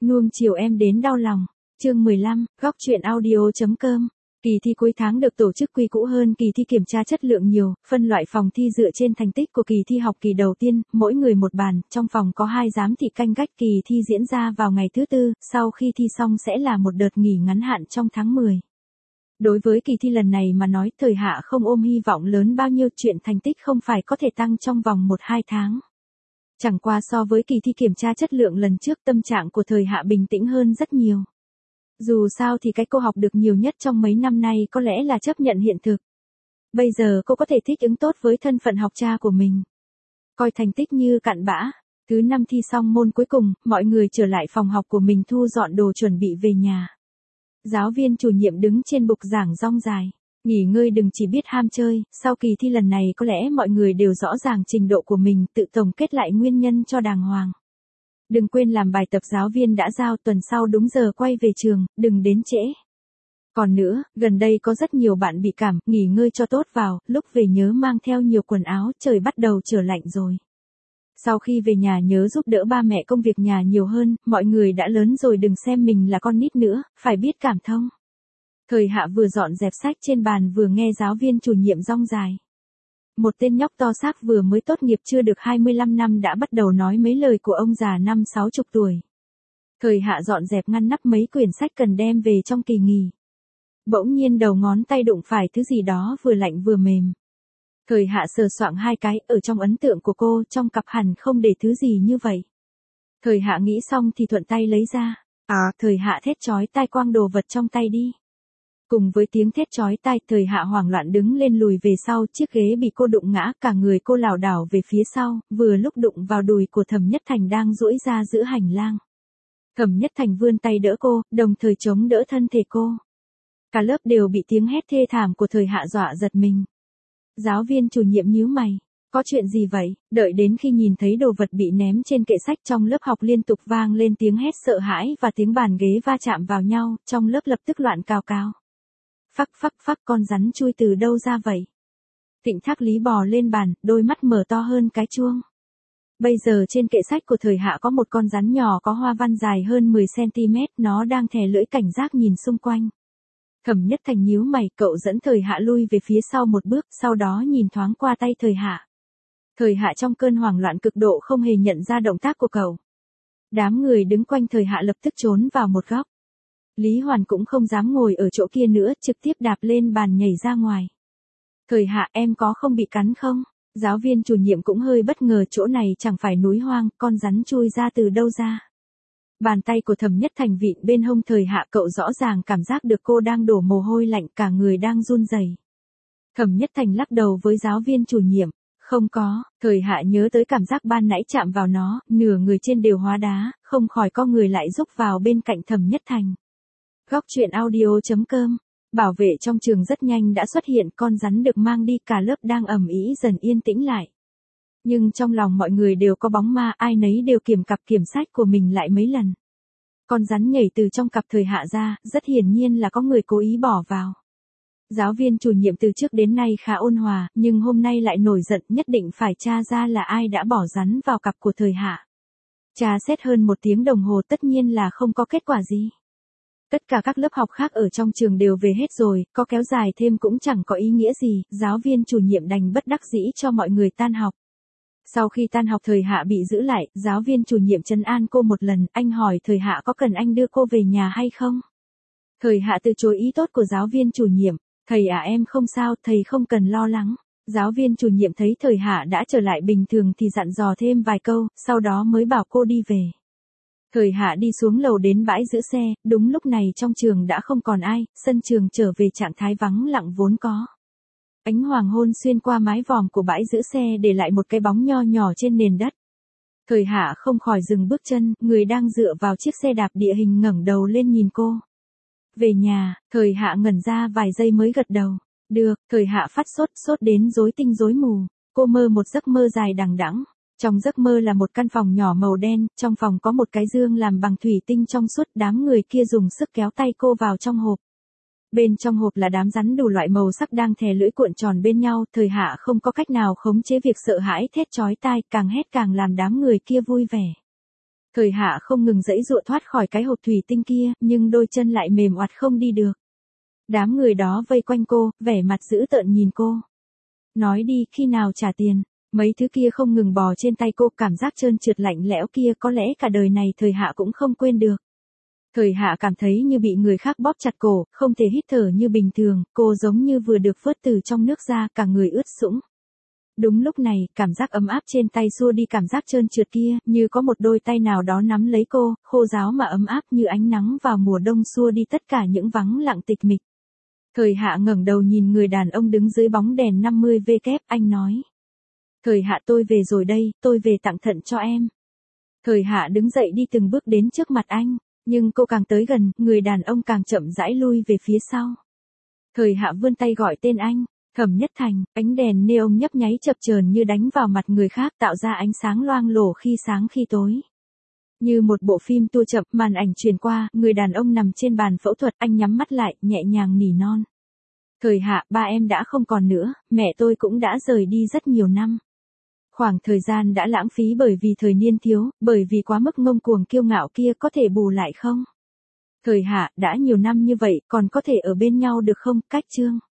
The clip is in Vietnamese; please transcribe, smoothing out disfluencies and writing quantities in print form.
Nuông chiều em đến đau lòng. Chương 15, góc truyện audio.com. Kỳ thi cuối tháng được tổ chức quy cũ hơn kỳ thi kiểm tra chất lượng nhiều, phân loại phòng thi dựa trên thành tích của kỳ thi học kỳ đầu tiên, mỗi người một bàn, trong phòng có 2 giám thị canh gác. Kỳ thi diễn ra vào ngày thứ Tư, sau khi thi xong sẽ là một đợt nghỉ ngắn hạn trong tháng 10. Đối với kỳ thi lần này mà nói, Thời Hạ không ôm hy vọng lớn bao nhiêu, chuyện thành tích không phải có thể tăng trong vòng 1-2 tháng. Chẳng qua so với kỳ thi kiểm tra chất lượng lần trước, tâm trạng của Thời Hạ bình tĩnh hơn rất nhiều. Dù sao thì cái cô học được nhiều nhất trong mấy năm nay có lẽ là chấp nhận hiện thực. Bây giờ cô có thể thích ứng tốt với thân phận học cha của mình. Coi thành tích như cặn bã. Thứ 5 thi xong môn cuối cùng, mọi người trở lại phòng học của mình thu dọn đồ chuẩn bị về nhà. Giáo viên chủ nhiệm đứng trên bục giảng rong dài. Nghỉ ngơi đừng chỉ biết ham chơi, sau kỳ thi lần này có lẽ mọi người đều rõ ràng trình độ của mình, tự tổng kết lại nguyên nhân cho đàng hoàng. Đừng quên làm bài tập giáo viên đã giao, tuần sau đúng giờ quay về trường, đừng đến trễ. Còn nữa, gần đây có rất nhiều bạn bị cảm, nghỉ ngơi cho tốt vào, lúc về nhớ mang theo nhiều quần áo, trời bắt đầu trở lạnh rồi. Sau khi về nhà nhớ giúp đỡ ba mẹ công việc nhà nhiều hơn, mọi người đã lớn rồi đừng xem mình là con nít nữa, phải biết cảm thông. Thời Hạ vừa dọn dẹp sách trên bàn vừa nghe giáo viên chủ nhiệm rong dài. Một tên nhóc to xác vừa mới tốt nghiệp chưa được 25 năm đã bắt đầu nói mấy lời của ông già 50-60 tuổi. Thời Hạ dọn dẹp ngăn nắp mấy quyển sách cần đem về trong kỳ nghỉ. Bỗng nhiên đầu ngón tay đụng phải thứ gì đó vừa lạnh vừa mềm. Thời Hạ sờ soạng 2 cái, ở trong ấn tượng của cô, trong cặp hẳn không để thứ gì như vậy. Thời Hạ nghĩ xong thì thuận tay lấy ra. Thời Hạ thét chói tai quăng đồ vật trong tay đi. Cùng với tiếng thét chói tai, Thời Hạ hoảng loạn đứng lên lùi về sau, chiếc ghế bị cô đụng ngã, cả người cô lảo đảo về phía sau, vừa lúc đụng vào đùi của Thẩm Nhất Thành đang duỗi ra giữa hành lang. Thẩm Nhất Thành vươn tay đỡ cô, đồng thời chống đỡ thân thể cô. Cả lớp đều bị tiếng hét thê thảm của Thời Hạ dọa giật mình. Giáo viên chủ nhiệm nhíu mày, có chuyện gì vậy? Đợi đến khi nhìn thấy đồ vật bị ném trên kệ sách trong lớp học liên tục vang lên tiếng hét sợ hãi và tiếng bàn ghế va chạm vào nhau, trong lớp lập tức loạn cào cào. Phắc phắc phắc, con rắn chui từ đâu ra vậy? Tịnh Thác Lý bò lên bàn, đôi mắt mở to hơn cái chuông. Bây giờ trên kệ sách của Thời Hạ có một con rắn nhỏ có hoa văn dài hơn 10 cm, nó đang thè lưỡi cảnh giác nhìn xung quanh. Thẩm Nhất Thành nhíu mày, cậu dẫn Thời Hạ lui về phía sau một bước, sau đó nhìn thoáng qua tay Thời Hạ. Thời Hạ trong cơn hoảng loạn cực độ không hề nhận ra động tác của cậu. Đám người đứng quanh Thời Hạ lập tức trốn vào một góc. Lý Hoàn cũng không dám ngồi ở chỗ kia nữa, trực tiếp đạp lên bàn nhảy ra ngoài. Thời Hạ, em có không bị cắn không? Giáo viên chủ nhiệm cũng hơi bất ngờ, chỗ này chẳng phải núi hoang, con rắn chui ra từ đâu ra? Bàn tay của Thẩm Nhất Thành vịn bên hông Thời Hạ, cậu rõ ràng cảm giác được cô đang đổ mồ hôi lạnh, cả người đang run rẩy. Thẩm Nhất Thành lắc đầu với giáo viên chủ nhiệm, không có. Thời Hạ nhớ tới cảm giác ban nãy chạm vào nó, nửa người trên đều hóa đá, không khỏi co người lại rúc vào bên cạnh Thẩm Nhất Thành. Góc truyện audio.com. Bảo vệ trong trường rất nhanh đã xuất hiện, con rắn được mang đi, cả lớp đang ầm ĩ dần yên tĩnh lại. Nhưng trong lòng mọi người đều có bóng ma, ai nấy đều kiểm cặp kiểm sách của mình lại mấy lần. Con rắn nhảy từ trong cặp Thời Hạ ra, rất hiển nhiên là có người cố ý bỏ vào. Giáo viên chủ nhiệm từ trước đến nay khá ôn hòa, nhưng hôm nay lại nổi giận, nhất định phải tra ra là ai đã bỏ rắn vào cặp của Thời Hạ. Tra xét hơn 1 tiếng đồng hồ tất nhiên là không có kết quả gì. Tất cả các lớp học khác ở trong trường đều về hết rồi, có kéo dài thêm cũng chẳng có ý nghĩa gì, giáo viên chủ nhiệm đành bất đắc dĩ cho mọi người tan học. Sau khi tan học Thời Hạ bị giữ lại, giáo viên chủ nhiệm trấn an cô một lần, anh hỏi Thời Hạ có cần anh đưa cô về nhà hay không? Thời Hạ từ chối ý tốt của giáo viên chủ nhiệm, thầy em không sao, thầy không cần lo lắng. Giáo viên chủ nhiệm thấy Thời Hạ đã trở lại bình thường thì dặn dò thêm vài câu, sau đó mới bảo cô đi về. Thời Hạ đi xuống lầu đến bãi giữ xe, đúng lúc này trong trường đã không còn ai, sân trường trở về trạng thái vắng lặng vốn có. Ánh hoàng hôn xuyên qua mái vòm của bãi giữ xe để lại một cái bóng nho nhỏ trên nền đất. Thời Hạ không khỏi dừng bước chân, người đang dựa vào chiếc xe đạp địa hình ngẩng đầu lên nhìn cô. Về nhà, Thời Hạ ngẩn ra vài giây mới gật đầu. Được. Thời Hạ phát sốt đến rối tinh rối mù. Cô mơ một giấc mơ dài đằng đẵng. Trong giấc mơ là một căn phòng nhỏ màu đen, trong phòng có một cái dương làm bằng thủy tinh trong suốt, đám người kia dùng sức kéo tay cô vào trong hộp. Bên trong hộp là đám rắn đủ loại màu sắc đang thè lưỡi cuộn tròn bên nhau, Thời Hạ không có cách nào khống chế việc sợ hãi thét chói tai, càng hét càng làm đám người kia vui vẻ. Thời Hạ không ngừng giãy giụa thoát khỏi cái hộp thủy tinh kia, nhưng đôi chân lại mềm oặt không đi được. Đám người đó vây quanh cô, vẻ mặt dữ tợn nhìn cô. Nói đi, khi nào trả tiền? Mấy thứ kia không ngừng bò trên tay cô, cảm giác trơn trượt lạnh lẽo kia có lẽ cả đời này Thời Hạ cũng không quên được. Thời Hạ cảm thấy như bị người khác bóp chặt cổ, không thể hít thở như bình thường, cô giống như vừa được vớt từ trong nước ra, cả người ướt sũng. Đúng lúc này, cảm giác ấm áp trên tay xua đi cảm giác trơn trượt kia, như có một đôi tay nào đó nắm lấy cô, khô ráo mà ấm áp như ánh nắng vào mùa đông xua đi tất cả những vắng lặng tịch mịch. Thời Hạ ngẩng đầu nhìn người đàn ông đứng dưới bóng đèn 50W, anh nói. Thời Hạ, tôi về rồi đây, tôi về tặng thận cho em. Thời Hạ đứng dậy đi từng bước đến trước mặt anh, nhưng cô càng tới gần, người đàn ông càng chậm rãi lui về phía sau. Thời Hạ vươn tay gọi tên anh, Thẩm Nhất Thành, ánh đèn neon nhấp nháy chập chờn như đánh vào mặt người khác tạo ra ánh sáng loang lổ khi sáng khi tối. Như một bộ phim tua chậm, màn ảnh truyền qua, người đàn ông nằm trên bàn phẫu thuật, anh nhắm mắt lại, nhẹ nhàng nỉ non. Thời Hạ, ba em đã không còn nữa, mẹ tôi cũng đã rời đi rất nhiều năm. Khoảng thời gian đã lãng phí bởi vì thời niên thiếu, bởi vì quá mức ngông cuồng kiêu ngạo kia có thể bù lại không? Thời Hạ, đã nhiều năm như vậy, còn có thể ở bên nhau được không? Cách chương.